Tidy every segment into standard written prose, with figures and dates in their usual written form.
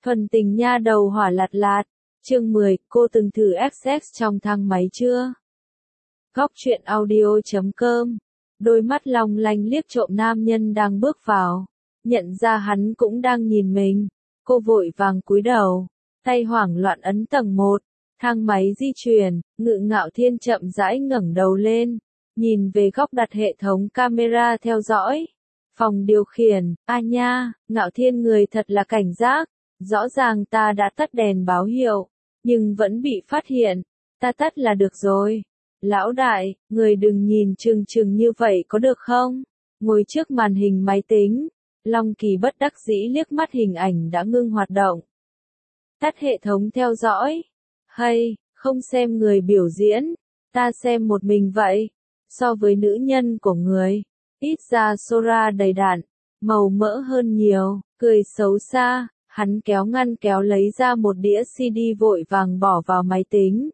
Thuần tình nha đầu hỏa lạt lạt. Chương 10, cô từng thử sex trong thang máy chưa? Góc truyện audio.com. Đôi mắt long lanh liếc trộm nam nhân đang bước vào. Nhận ra hắn cũng đang nhìn mình. Cô vội vàng cúi đầu. Tay hoảng loạn ấn tầng 1. Thang máy di chuyển, Ngự Ngạo Thiên chậm rãi ngẩng đầu lên. Nhìn về góc đặt hệ thống camera theo dõi. Phòng điều khiển, a nha, Ngạo Thiên người thật là cảnh giác. Rõ ràng ta đã tắt đèn báo hiệu, nhưng vẫn bị phát hiện. Ta tắt là được rồi. Lão đại, người đừng nhìn chừng chừng như vậy có được không? Ngồi trước màn hình máy tính, Long Kỳ bất đắc dĩ liếc mắt hình ảnh đã ngưng hoạt động. Tắt hệ thống theo dõi. Hay, không xem người biểu diễn, ta xem một mình vậy. So với nữ nhân của người, ít ra Sora đầy đặn, màu mỡ hơn nhiều, cười xấu xa. Hắn kéo ngăn kéo lấy ra một đĩa CD vội vàng bỏ vào máy tính.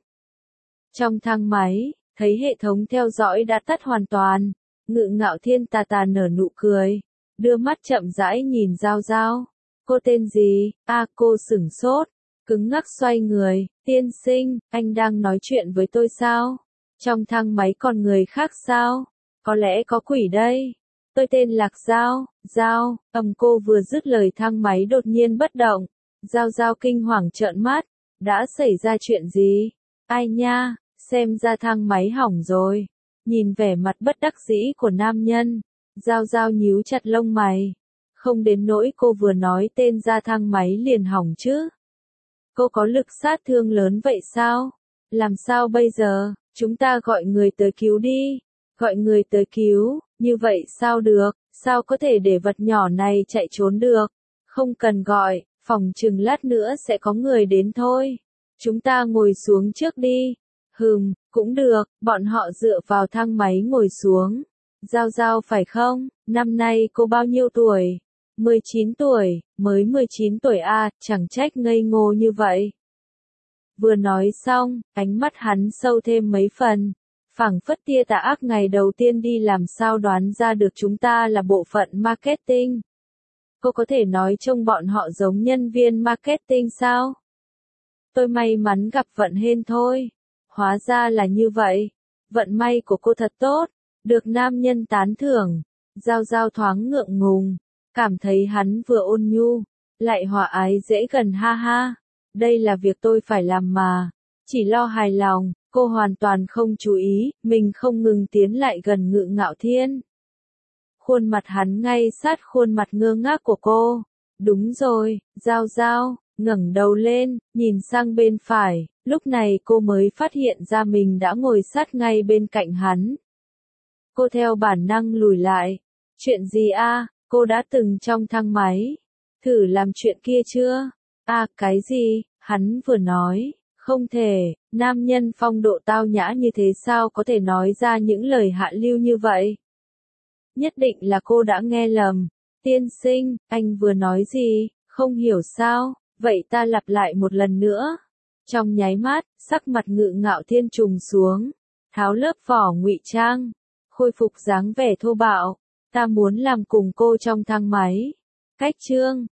Trong thang máy, thấy hệ thống theo dõi đã tắt hoàn toàn. Ngự Ngạo Thiên tà tà nở nụ cười, đưa mắt chậm rãi nhìn Giao Giao. Cô tên gì? Cô sửng sốt, cứng ngắc xoay người. Tiên sinh, anh đang nói chuyện với tôi sao? Trong thang máy còn người khác sao? Có lẽ có quỷ đây. Tôi tên Lạc Giao. Giao, cô vừa dứt lời thang máy đột nhiên bất động. Giao Giao kinh hoàng trợn mắt. Đã xảy ra chuyện gì? Ai nha, xem ra thang máy hỏng rồi. Nhìn vẻ mặt bất đắc dĩ của nam nhân, Giao Giao nhíu chặt lông mày. Không đến nỗi cô vừa nói tên ra thang máy liền hỏng chứ. Cô có lực sát thương lớn vậy sao? Làm sao bây giờ? Chúng ta gọi người tới cứu đi. Gọi người tới cứu, như vậy sao được? Sao có thể để vật nhỏ này chạy trốn được? Không cần gọi, phòng chừng lát nữa sẽ có người đến thôi. Chúng ta ngồi xuống trước đi. Cũng được, bọn họ dựa vào thang máy ngồi xuống. Giao Giao phải không? Năm nay cô bao nhiêu tuổi? 19 tuổi, mới 19 tuổi chẳng trách ngây ngô như vậy. Vừa nói xong, ánh mắt hắn sâu thêm mấy phần. Phảng phất tia tà ác ngày đầu tiên đi làm sao đoán ra được chúng ta là bộ phận marketing. Cô có thể nói trông bọn họ giống nhân viên marketing sao? Tôi may mắn gặp vận hên thôi. Hóa ra là như vậy. Vận may của cô thật tốt. Được nam nhân tán thưởng. Giao Giao thoáng ngượng ngùng. Cảm thấy hắn vừa ôn nhu, lại hòa ái dễ gần ha ha. Đây là việc tôi phải làm mà. Chỉ lo hài lòng. Cô hoàn toàn không chú ý, mình không ngừng tiến lại gần Ngự Ngạo Thiên. Khuôn mặt hắn ngay sát khuôn mặt ngơ ngác của cô. Đúng rồi, Giao Giao, ngẩng đầu lên, nhìn sang bên phải, lúc này cô mới phát hiện ra mình đã ngồi sát ngay bên cạnh hắn. Cô theo bản năng lùi lại. Chuyện gì cô đã từng trong thang máy. Thử làm chuyện kia chưa? Cái gì? Hắn vừa nói. Không thể, nam nhân phong độ tao nhã như thế sao có thể nói ra những lời hạ lưu như vậy? Nhất định là cô đã nghe lầm. Tiên sinh, anh vừa nói gì? Không hiểu sao? Vậy ta lặp lại một lần nữa. Trong nháy mắt, sắc mặt Ngự Ngạo Thiên trùng xuống, tháo lớp vỏ ngụy trang, khôi phục dáng vẻ thô bạo. Ta muốn làm cùng cô trong thang máy. Cách chương